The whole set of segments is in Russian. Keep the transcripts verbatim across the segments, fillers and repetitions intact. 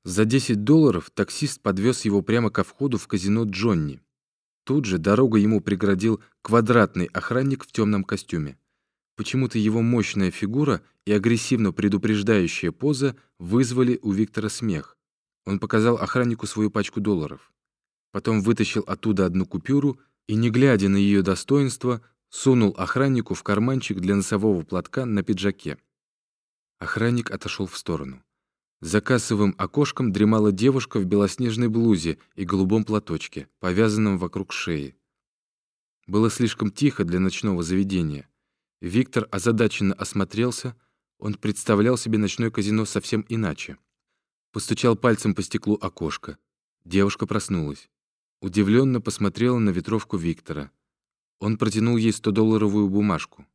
За десять долларов таксист подвез его прямо ко входу в казино Джонни. Тут же дорогу ему преградил квадратный охранник в темном костюме. Почему-то его мощная фигура и агрессивно предупреждающая поза вызвали у Виктора смех. Он показал охраннику свою пачку долларов. Потом вытащил оттуда одну купюру и, не глядя на ее достоинство, сунул охраннику в карманчик для носового платка на пиджаке. Охранник отошел в сторону. За кассовым окошком дремала девушка в белоснежной блузе и голубом платочке, повязанном вокруг шеи. Было слишком тихо для ночного заведения. Виктор озадаченно осмотрелся, он представлял себе ночное казино совсем иначе. Постучал пальцем по стеклу окошка. Девушка проснулась. Удивленно посмотрела на ветровку Виктора. Он протянул ей стодолларовую бумажку.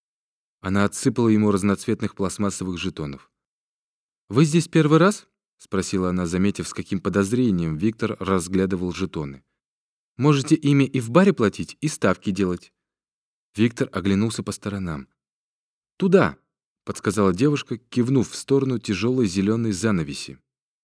Она отсыпала ему разноцветных пластмассовых жетонов. «Вы здесь первый раз?» — спросила она, заметив, с каким подозрением Виктор разглядывал жетоны. «Можете ими и в баре платить, и ставки делать». Виктор оглянулся по сторонам. «Туда!» — подсказала девушка, кивнув в сторону тяжелой зеленой занавеси.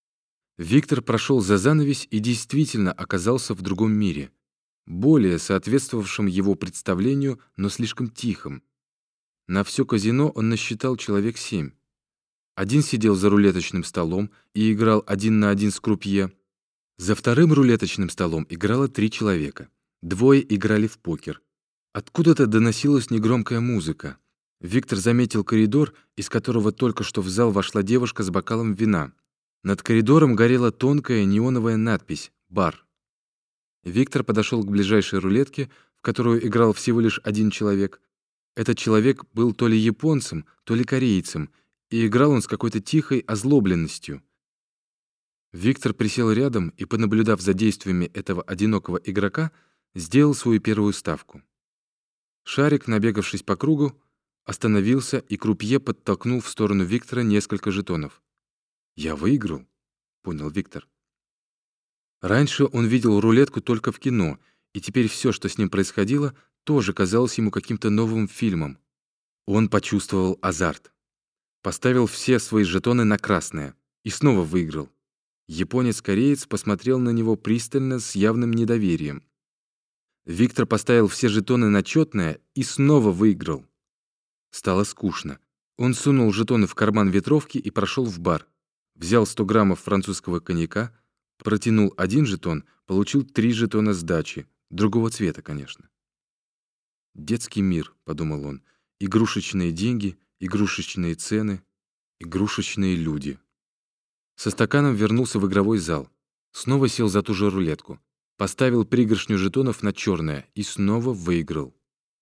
Виктор прошел за занавесь и действительно оказался в другом мире, более соответствовавшем его представлению, но слишком тихом. На все казино он насчитал человек семь. Один сидел за рулеточным столом и играл один на один с крупье. За вторым рулеточным столом играло три человека. Двое играли в покер. Откуда-то доносилась негромкая музыка. Виктор заметил коридор, из которого только что в зал вошла девушка с бокалом вина. Над коридором горела тонкая неоновая надпись «Бар». Виктор подошел к ближайшей рулетке, в которую играл всего лишь один человек. Этот человек был то ли японцем, то ли корейцем, и играл он с какой-то тихой озлобленностью. Виктор присел рядом и, понаблюдав за действиями этого одинокого игрока, сделал свою первую ставку. Шарик, набегавшись по кругу, остановился, и крупье подтолкнул в сторону Виктора несколько жетонов. «Я выиграл», — понял Виктор. Раньше он видел рулетку только в кино, и теперь все, что с ним происходило, тоже казалось ему каким-то новым фильмом. Он почувствовал азарт. Поставил все свои жетоны на красное и снова выиграл. Японец-кореец посмотрел на него пристально с явным недоверием. Виктор поставил все жетоны на четное и снова выиграл. Стало скучно. Он сунул жетоны в карман ветровки и прошел в бар. Взял сто граммов французского коньяка, протянул один жетон, получил три жетона сдачи, другого цвета, конечно. «Детский мир», — подумал он, — «игрушечные деньги, игрушечные цены, игрушечные люди». Со стаканом вернулся в игровой зал. Снова сел за ту же рулетку. Поставил пригоршню жетонов на черное и снова выиграл.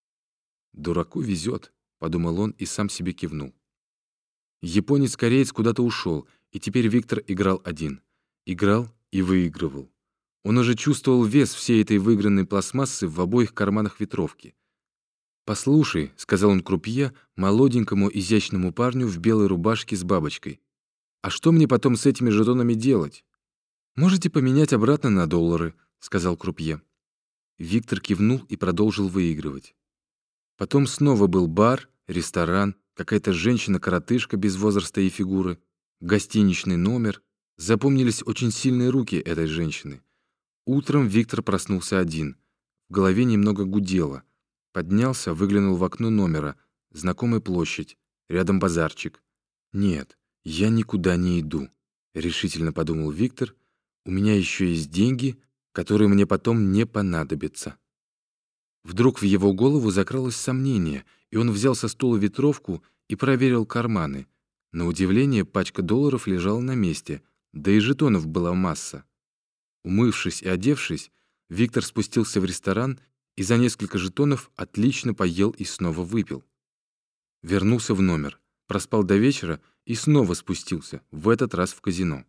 «Дураку везет», — подумал он и сам себе кивнул. Японец-кореец куда-то ушел, и теперь Виктор играл один. Играл и выигрывал. Он уже чувствовал вес всей этой выигранной пластмассы в обоих карманах ветровки. «Послушай», — сказал он крупье, молоденькому изящному парню в белой рубашке с бабочкой, «а что мне потом с этими жетонами делать?» «Можете поменять обратно на доллары», — сказал крупье. Виктор кивнул и продолжил выигрывать. Потом снова был бар, ресторан, какая-то женщина-коротышка без возраста и фигуры, гостиничный номер. Запомнились очень сильные руки этой женщины. Утром Виктор проснулся один. В голове немного гудело. Поднялся, выглянул в окно номера. Знакомая площадь. Рядом базарчик. «Нет, я никуда не иду», — решительно подумал Виктор. «У меня еще есть деньги, которые мне потом не понадобятся». Вдруг в его голову закралось сомнение, и он взял со стула ветровку и проверил карманы. На удивление, пачка долларов лежала на месте, да и жетонов была масса. Умывшись и одевшись, Виктор спустился в ресторан и за несколько жетонов отлично поел и снова выпил. Вернулся в номер, проспал до вечера и снова спустился, в этот раз в казино.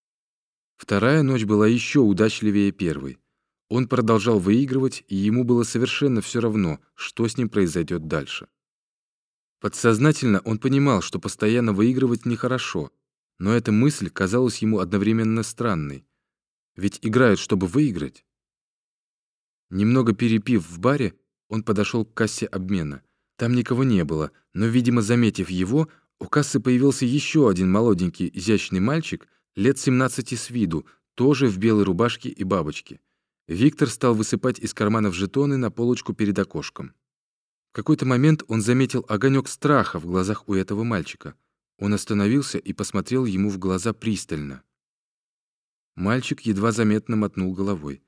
Вторая ночь была еще удачливее первой. Он продолжал выигрывать, и ему было совершенно все равно, что с ним произойдет дальше. Подсознательно он понимал, что постоянно выигрывать нехорошо, но эта мысль казалась ему одновременно странной. Ведь играют, чтобы выиграть. Немного перепив в баре, он подошел к кассе обмена. Там никого не было, но, видимо, заметив его, у кассы появился еще один молоденький, изящный мальчик лет семнадцати с виду, тоже в белой рубашке и бабочке. Виктор стал высыпать из карманов жетоны на полочку перед окошком. В какой-то момент он заметил огонек страха в глазах у этого мальчика. Он остановился и посмотрел ему в глаза пристально. Мальчик едва заметно мотнул головой.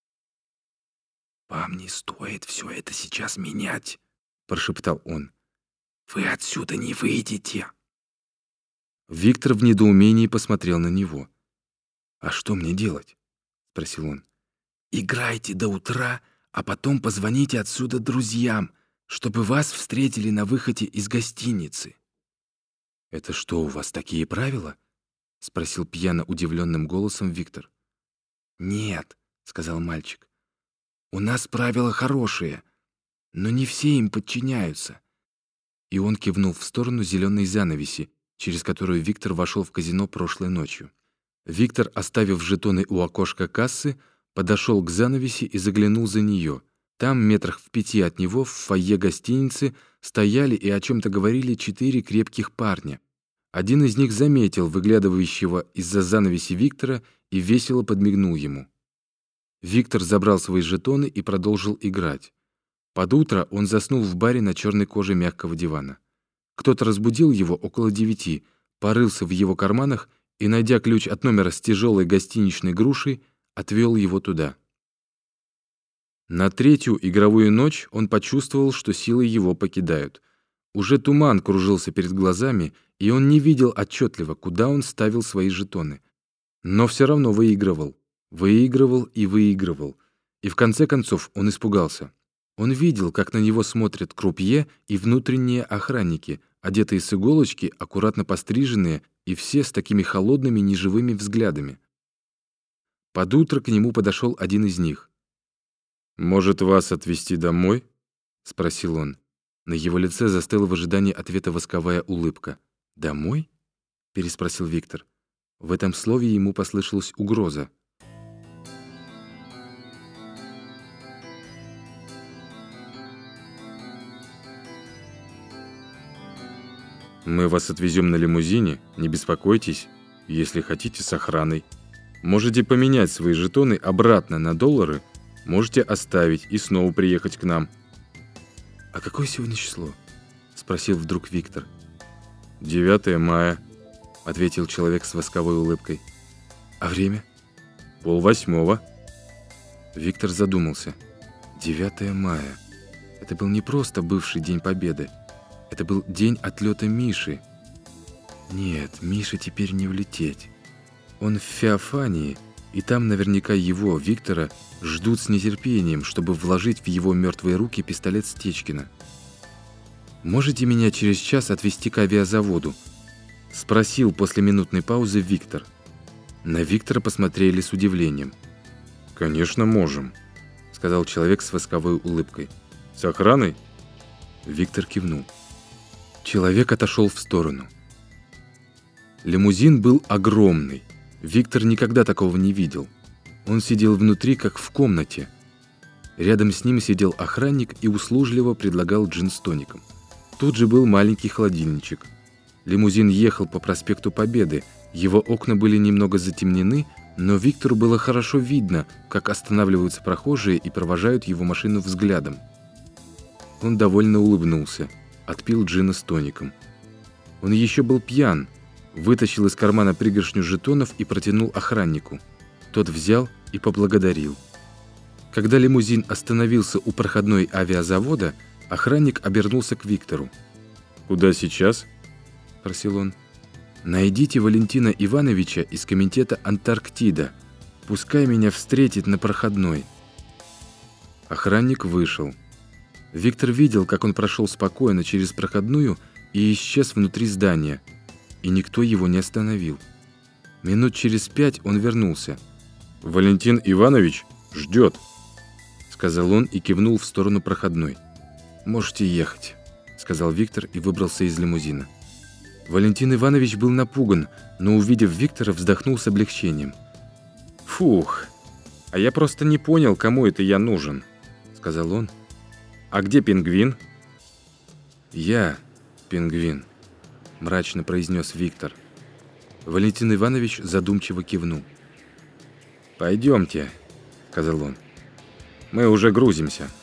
«Вам не стоит все это сейчас менять», — прошептал он. «Вы отсюда не выйдете». Виктор в недоумении посмотрел на него. «А что мне делать?» — спросил он. «Играйте до утра, а потом позвоните отсюда друзьям, чтобы вас встретили на выходе из гостиницы». «Это что, у вас такие правила?» — спросил пьяно удивленным голосом Виктор. «Нет», — сказал мальчик. «У нас правила хорошие, но не все им подчиняются». И он кивнул в сторону зеленой занавеси, через которую Виктор вошел в казино прошлой ночью. Виктор, оставив жетоны у окошка кассы, подошел к занавеси и заглянул за нее. Там, метрах в пяти от него, в фойе гостиницы, стояли и о чем-то говорили четыре крепких парня. Один из них заметил выглядывающего из-за занавеси Виктора и весело подмигнул ему. Виктор забрал свои жетоны и продолжил играть. Под утро он заснул в баре на черной коже мягкого дивана. Кто-то разбудил его около девяти, порылся в его карманах и, найдя ключ от номера с тяжелой гостиничной грушей, отвел его туда. На третью игровую ночь он почувствовал, что силы его покидают. Уже туман кружился перед глазами, и он не видел отчетливо, куда он ставил свои жетоны. Но все равно выигрывал, выигрывал и выигрывал. И в конце концов он испугался. Он видел, как на него смотрят крупье и внутренние охранники, одетые с иголочки, аккуратно постриженные, и все с такими холодными неживыми взглядами. Под утро к нему подошел один из них. «Может, вас отвезти домой?» — спросил он. На его лице застыла в ожидании ответа восковая улыбка. «Домой?» — переспросил Виктор. В этом слове ему послышалась угроза. «Мы вас отвезем на лимузине, не беспокойтесь, если хотите, с охраной. Можете поменять свои жетоны обратно на доллары, можете оставить и снова приехать к нам». «А какое сегодня число?» — спросил вдруг Виктор. «девятое мая», — ответил человек с восковой улыбкой. «А время?» «Полвосьмого». Виктор задумался. девятое мая. Это был не просто бывший День Победы. Это был день отлета Миши. Нет, Мише теперь не улететь. Он в Феофании, и там наверняка его, Виктора, ждут с нетерпением, чтобы вложить в его мертвые руки пистолет Стечкина. «Можете меня через час отвезти к авиазаводу?» — спросил после минутной паузы Виктор. На Виктора посмотрели с удивлением. «Конечно, можем», — сказал человек с восковой улыбкой. «С охраной?» Виктор кивнул. Человек отошел в сторону. Лимузин был огромный. Виктор никогда такого не видел. Он сидел внутри, как в комнате. Рядом с ним сидел охранник и услужливо предлагал джин с тоником. Тут же был маленький холодильничек. Лимузин ехал по проспекту Победы. Его окна были немного затемнены, но Виктору было хорошо видно, как останавливаются прохожие и провожают его машину взглядом. Он довольно улыбнулся, отпил джина с тоником. Он еще был пьян, вытащил из кармана пригоршню жетонов и протянул охраннику. Тот взял и поблагодарил. Когда лимузин остановился у проходной авиазавода, охранник обернулся к Виктору. «Куда сейчас?» – спросил он. «Найдите Валентина Ивановича из комитета «Антарктида». Пускай меня встретит на проходной». Охранник вышел. Виктор видел, как он прошел спокойно через проходную и исчез внутри здания, и никто его не остановил. Минут через пять он вернулся. «Валентин Иванович ждет», — сказал он и кивнул в сторону проходной. «Можете ехать», — сказал Виктор и выбрался из лимузина. Валентин Иванович был напуган, но, увидев Виктора, вздохнул с облегчением. «Фух, а я просто не понял, кому это я нужен», — сказал он. «А где пингвин?» «Я пингвин», — мрачно произнес Виктор. Валентин Иванович задумчиво кивнул. «Пойдемте», — сказал он. «Мы уже грузимся».